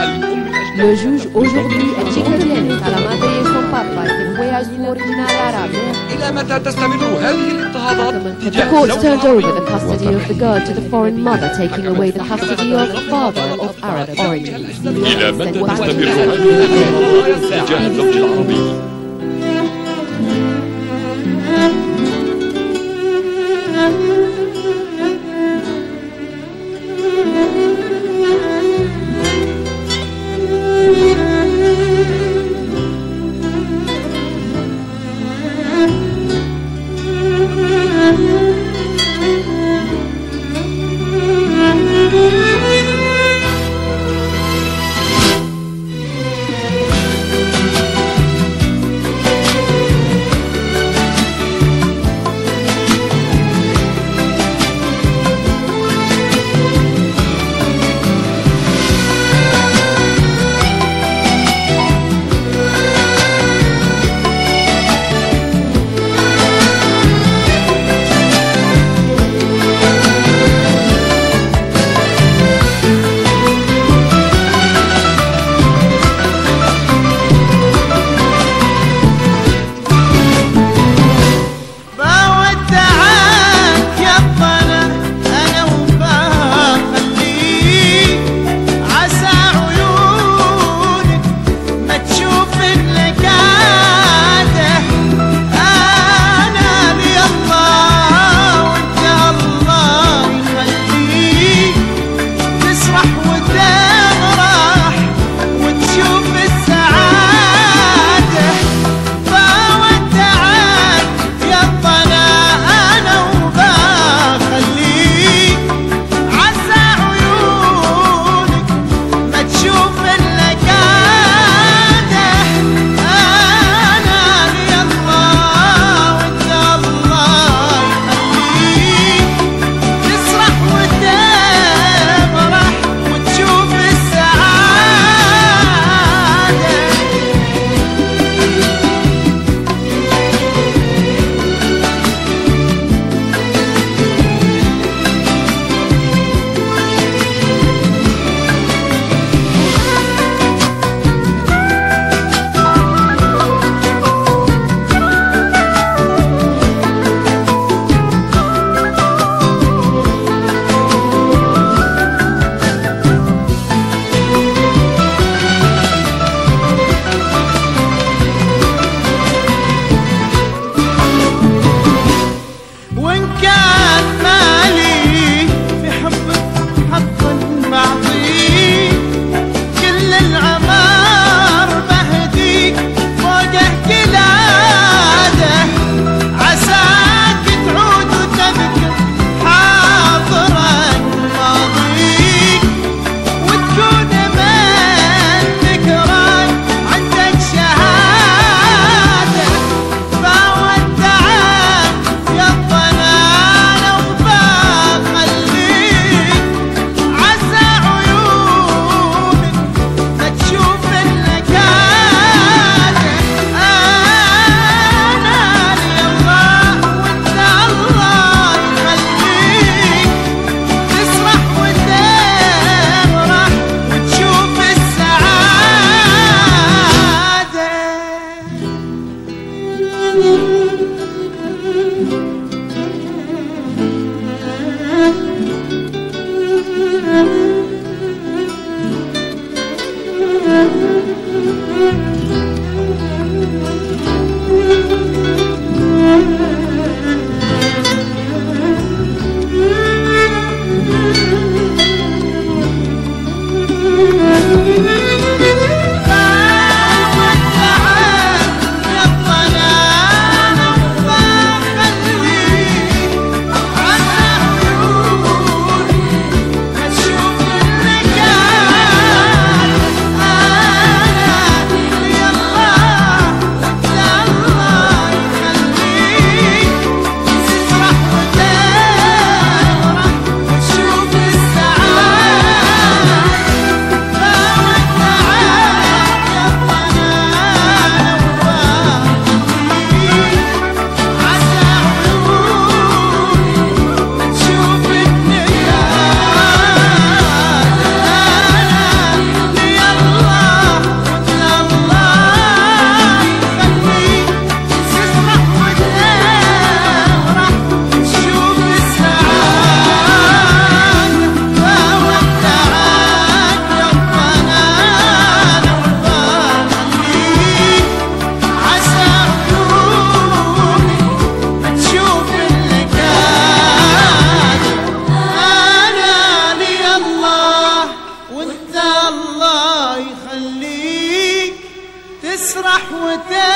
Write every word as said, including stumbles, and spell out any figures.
Le juge aujourd'hui est chico viene a la madre de son papa y que fue a su original árabe. إلى متى تستمر هذه الاضطهادات The تجاه courts turned زوجها؟ over the custody of the girl to the foreign mother, taking away the custody of the father of Arab origin. إلى متى تستمر هذه الاضطهادات تجاه الزوج العربي؟ صحوته